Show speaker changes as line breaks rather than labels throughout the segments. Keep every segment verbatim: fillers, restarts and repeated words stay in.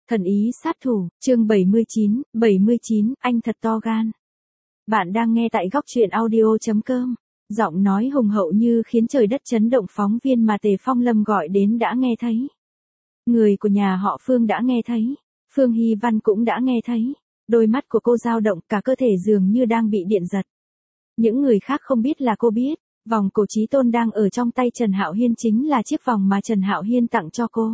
Thần ý sát thủ, chương bảy mươi chín, bảy mươi chín, anh thật to gan. Bạn đang nghe tại góc truyện audio chấm com. Giọng nói hùng hậu như khiến trời đất chấn động, phóng viên mà Tề Phong Lâm gọi đến đã nghe thấy. Người của nhà họ Phương đã nghe thấy. Phương Hy Văn cũng đã nghe thấy. Đôi mắt của cô dao động, cả cơ thể dường như đang bị điện giật. Những người khác không biết là cô biết. Vòng cổ Chí Tôn đang ở trong tay Trần Hạo Hiên chính là chiếc vòng mà Trần Hạo Hiên tặng cho cô.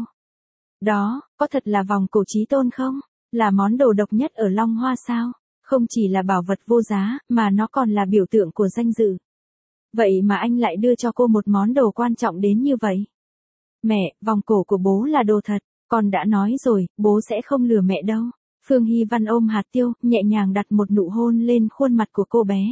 Đó, có thật là vòng cổ Chí Tôn không? Là món đồ độc nhất ở Long Hoa sao? Không chỉ là bảo vật vô giá, mà nó còn là biểu tượng của danh dự. Vậy mà anh lại đưa cho cô một món đồ quan trọng đến như vậy. Mẹ, vòng cổ của bố là đồ thật, con đã nói rồi, bố sẽ không lừa mẹ đâu. Phương Hy Văn ôm hạt tiêu, nhẹ nhàng đặt một nụ hôn lên khuôn mặt của cô bé.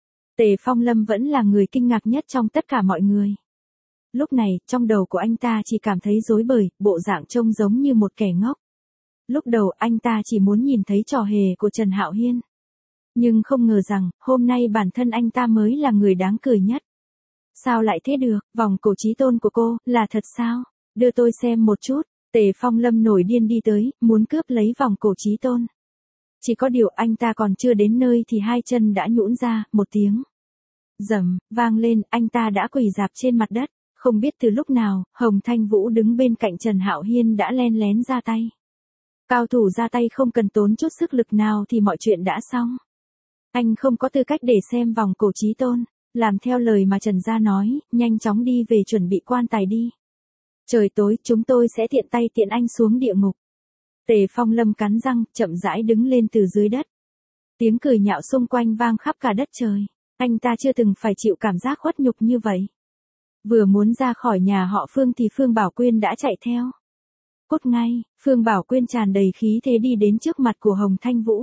Tề Phong Lâm vẫn là người kinh ngạc nhất trong tất cả mọi người. Lúc này, trong đầu của anh ta chỉ cảm thấy rối bời, bộ dạng trông giống như một kẻ ngốc. Lúc đầu anh ta chỉ muốn nhìn thấy trò hề của Trần Hạo Hiên. Nhưng không ngờ rằng, hôm nay bản thân anh ta mới là người đáng cười nhất. Sao lại thế được, vòng cổ Chí Tôn của cô, là thật sao? Đưa tôi xem một chút. Tề Phong Lâm nổi điên đi tới, muốn cướp lấy vòng cổ Chí Tôn. Chỉ có điều anh ta còn chưa đến nơi thì hai chân đã nhũn ra, một tiếng rầm vang lên, anh ta đã quỳ rạp trên mặt đất. Không biết từ lúc nào, Hồng Thanh Vũ đứng bên cạnh Trần Hạo Hiên đã len lén ra tay. Cao thủ ra tay không cần tốn chút sức lực nào thì mọi chuyện đã xong. Anh không có tư cách để xem vòng cổ Chí Tôn, làm theo lời mà Trần gia nói, nhanh chóng đi về chuẩn bị quan tài đi. Trời tối, chúng tôi sẽ tiện tay tiện anh xuống địa ngục. Tề Phong Lâm cắn răng, chậm rãi đứng lên từ dưới đất. Tiếng cười nhạo xung quanh vang khắp cả đất trời. Anh ta chưa từng phải chịu cảm giác khuất nhục như vậy. Vừa muốn ra khỏi nhà họ Phương thì Phương Bảo Quyên đã chạy theo. Cút ngay, Phương Bảo Quyên tràn đầy khí thế đi đến trước mặt của Hồng Thanh Vũ.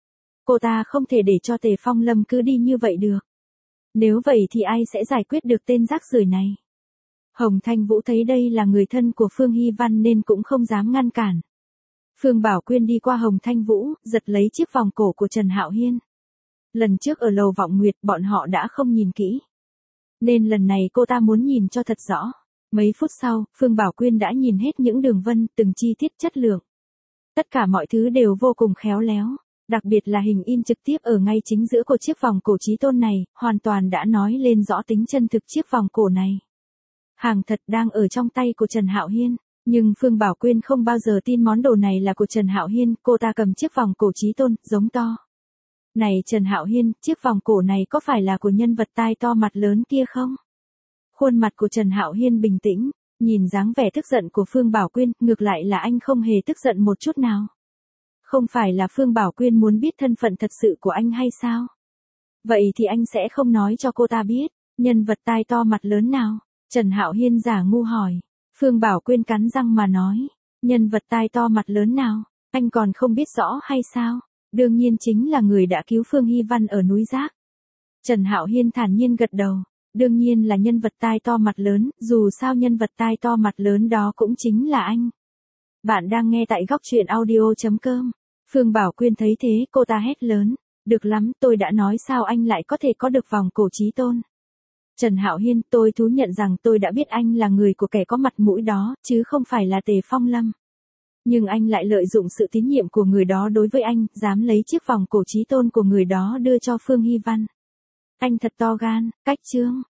Cô ta không thể để cho Tề Phong Lâm cứ đi như vậy được. Nếu vậy thì ai sẽ giải quyết được tên rác rưởi này? Hồng Thanh Vũ thấy đây là người thân của Phương Hy Văn nên cũng không dám ngăn cản. Phương Bảo Quyên đi qua Hồng Thanh Vũ, giật lấy chiếc vòng cổ của Trần Hạo Hiên. Lần trước ở lầu Vọng Nguyệt bọn họ đã không nhìn kỹ. Nên lần này cô ta muốn nhìn cho thật rõ. Mấy phút sau, Phương Bảo Quyên đã nhìn hết những đường vân, từng chi tiết chất lượng. Tất cả mọi thứ đều vô cùng khéo léo. Đặc biệt là hình in trực tiếp ở ngay chính giữa của chiếc vòng cổ Chí Tôn này, hoàn toàn đã nói lên rõ tính chân thực chiếc vòng cổ này. Hàng thật đang ở trong tay của Trần Hạo Hiên. Nhưng Phương Bảo Quyên không bao giờ tin món đồ này là của Trần Hạo Hiên, cô ta cầm chiếc vòng cổ Chí Tôn, giống to. Này Trần Hạo Hiên, chiếc vòng cổ này có phải là của nhân vật tai to mặt lớn kia không? Khuôn mặt của Trần Hạo Hiên bình tĩnh, nhìn dáng vẻ tức giận của Phương Bảo Quyên, ngược lại là anh không hề tức giận một chút nào. Không phải là Phương Bảo Quyên muốn biết thân phận thật sự của anh hay sao? Vậy thì anh sẽ không nói cho cô ta biết, nhân vật tai to mặt lớn nào? Trần Hạo Hiên giả ngu hỏi. Phương Bảo Quyên cắn răng mà nói, nhân vật tai to mặt lớn nào, anh còn không biết rõ hay sao? Đương nhiên chính là người đã cứu Phương Hy Văn ở núi Rác. Trần Hạo Hiên thản nhiên gật đầu, đương nhiên là nhân vật tai to mặt lớn, dù sao nhân vật tai to mặt lớn đó cũng chính là anh. Bạn đang nghe tại góc truyện audio chấm com. Phương Bảo Quyên thấy thế, cô ta hét lớn, được lắm, tôi đã nói sao anh lại có thể có được vòng cổ Chí Tôn. Trần Hạo Hiên, tôi thú nhận rằng tôi đã biết anh là người của kẻ có mặt mũi đó, chứ không phải là Tề Phong Lâm. Nhưng anh lại lợi dụng sự tín nhiệm của người đó đối với anh, dám lấy chiếc vòng cổ Chí Tôn của người đó đưa cho Phương Hy Văn. Anh thật to gan, cách chương.